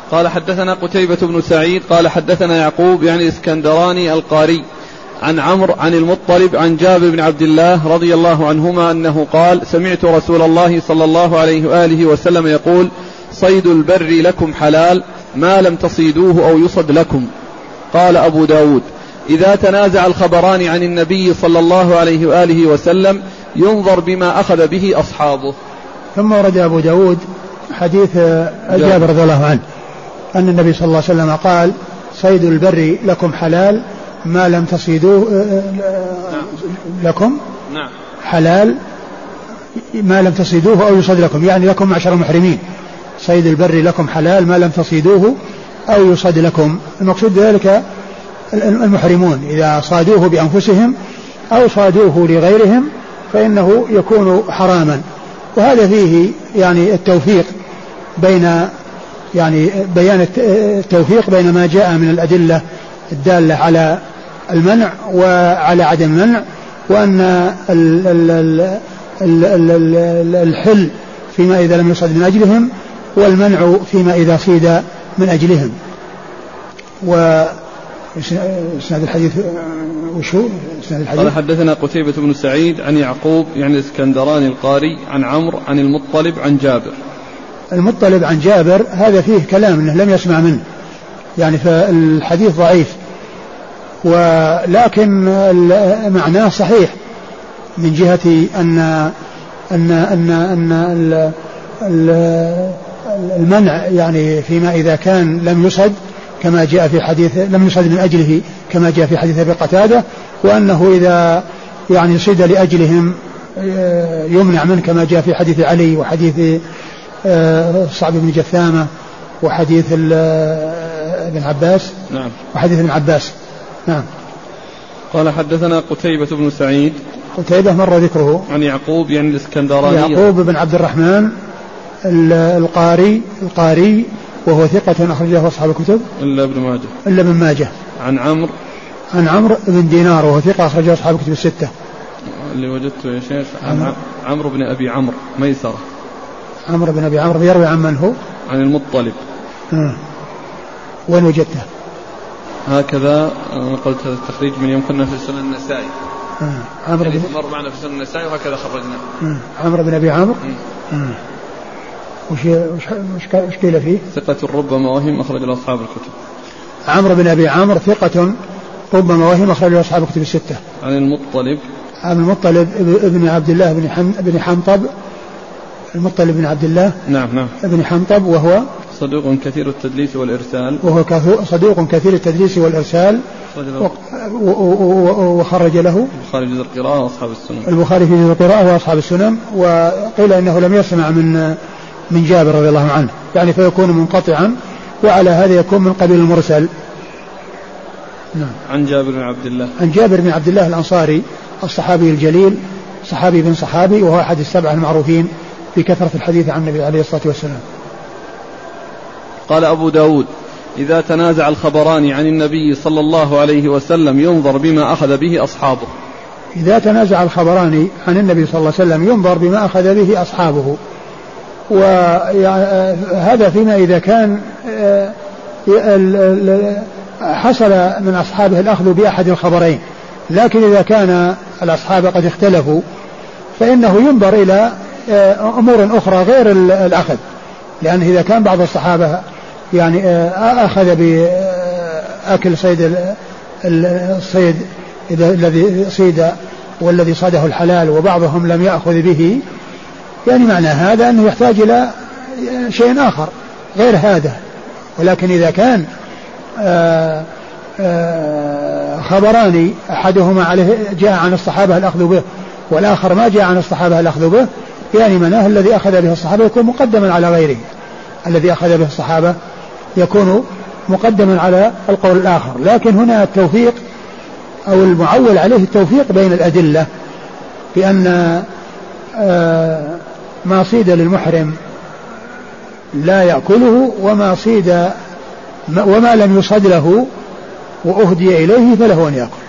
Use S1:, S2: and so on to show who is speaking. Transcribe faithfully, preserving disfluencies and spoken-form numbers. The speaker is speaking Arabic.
S1: قال حدثنا قتيبة بن سعيد قال حدثنا يعقوب يعني اسكندراني القاري عن عمرو عن المطلب عن جابر بن عبد الله رضي الله عنهما أنه قال سمعت رسول الله صلى الله عليه وآله وسلم يقول صيد البر لكم حلال ما لم تصيدوه أو يصد لكم. قال أبو داود إذا تنازع الخبران عن النبي صلى الله عليه وآله وسلم ينظر بما أخذ به أصحابه.
S2: ثم ورد أبو داود حديث جابر رضي الله عنه أن النبي صلى الله عليه وسلم قال صيد البر لكم حلال ما لم تصيدوه لكم حلال ما لم تصيدوه أو يصد لكم، يعني لكم معشر المحرمين صيد البر لكم حلال ما لم تصيدوه أو يصد لكم. المقصود ذلك المحرمون إذا صادوه بأنفسهم أو صادوه لغيرهم فإنه يكون حراما. وهذا فيه يعني التوفيق بين يعني بيان التوفيق بين ما جاء من الأدلة الدالة على المنع وعلى عدم المنع، وأن الحل فيما إذا لم يصد من أجلهم والمنع فيما إذا صيد من أجلهم. وإسناد الحديث وشو إسناد الحديث؟
S1: قال حدثنا قتيبة بن سعيد عن يعقوب يعني الاسكندراني القاري عن عمرو عن المطلب عن جابر.
S2: المطلب عن جابر هذا فيه كلام انه لم يسمع منه، يعني فالحديث ضعيف، ولكن معناه صحيح من جهة أن أن أن أن المنع يعني فيما إذا كان لم يصد كما جاء في حديث لم يصد من أجله كما جاء في حديث أبي قتادة، وأنه إذا يعني صيد لأجلهم يمنع منه كما جاء في حديث علي وحديث صعب بن جثامة وحديث ابن عباس.
S1: نعم.
S2: وحديث ابن عباس. نعم.
S1: قال حدثنا قتيبة بن سعيد
S2: قتيبة مر ذكره
S1: عن يعقوب يعني الاسكندراني
S2: يعقوب بن عبد الرحمن القاري القاري وهو ثقة أخرجه أصحاب الكتب
S1: إلا ابن ماجه
S2: إلا ابن ماجه
S1: عن عمرو
S2: عن عمرو بن دينار وهو ثقة أخرجه أصحاب الكتب الستة.
S1: اللي وجدته يا شيخ عن عمرو بن أبي عمرو ميسرة.
S2: عمرو بن أبي عمرو يروي عن من هو؟
S1: عن المطلب.
S2: آه. وين وجدته؟
S1: هكذا قلت هذا التخريج من يوم كنا في سنن النسائي.
S2: آه. عمرو
S1: بن مر معنا في سنن النسائي وهكذا خرجنا.
S2: آه. عمرو بن أبي عمرو. آه. وش وش وش قيل فيه؟
S1: ثقة ربما وهم أخرج له أصحاب الكتب.
S2: عمرو بن أبي عمرو ثقة ربما وهم أخرج له أصحاب الكتب الستة.
S1: عن المطلب.
S2: عن المطلب ابن عبد الله بن حن بن حنطب. المطلب بن عبد الله.
S1: نعم نعم.
S2: ابن حنطب وهو
S1: صدوق كثير التدليس والإرسال.
S2: وهو صدوق كثير التدليس والإرسال. وخرج له
S1: البخاري في جزء القراءة وأصحاب السنن.
S2: البخاري في جزء القراءة وأصحاب السنن. وقيل إنه لم يسمع من من جابر رضي الله عنه، يعني فيكون منقطعا، وعلى هذا يكون من قبيل المرسل.
S1: نعم. عن جابر بن عبد الله.
S2: عن جابر بن عبد الله الأنصاري الصحابي الجليل صحابي بن صحابي، وهو أحد السبعة المعروفين بكثرة الحديث عن النبي عليه الصلاة والسلام.
S1: قال أبو داود إذا تنازع الخبران عن النبي صلى الله عليه وسلم ينظر بما أخذ به أصحابه.
S2: إذا تنازع الخبران عن النبي صلى الله عليه وسلم ينظر بما أخذ به أصحابه، وهذا فيما إذا كان حصل من أصحابه الأخذ بأحد الخبرين، لكن إذا كان الأصحاب قد اختلفوا فإنه ينظر إلى أمور أخرى غير الأخذ، لأنه إذا كان بعض الصحابة يعني أخذ بأكل صيد الصيد الذي صيد والذي صاده الحلال وبعضهم لم يأخذ به، يعني معنى هذا أنه يحتاج إلى شيء آخر غير هذا. ولكن إذا كان آآ آآ خبران أحدهما عليه جاء عن الصحابة الأخذ به والآخر ما جاء عن الصحابة الأخذ به، يعني معناه الذي أخذ به الصحابة يكون مقدما على غيره، الذي أخذ به الصحابة يكون مقدما على القول الآخر. لكن هنا التوفيق أو المعول عليه التوفيق بين الأدلة، بأن ما صيد للمحرم لا يأكله، وما صيد وما لم يصد له وأهدي إليه فله أن يأكل.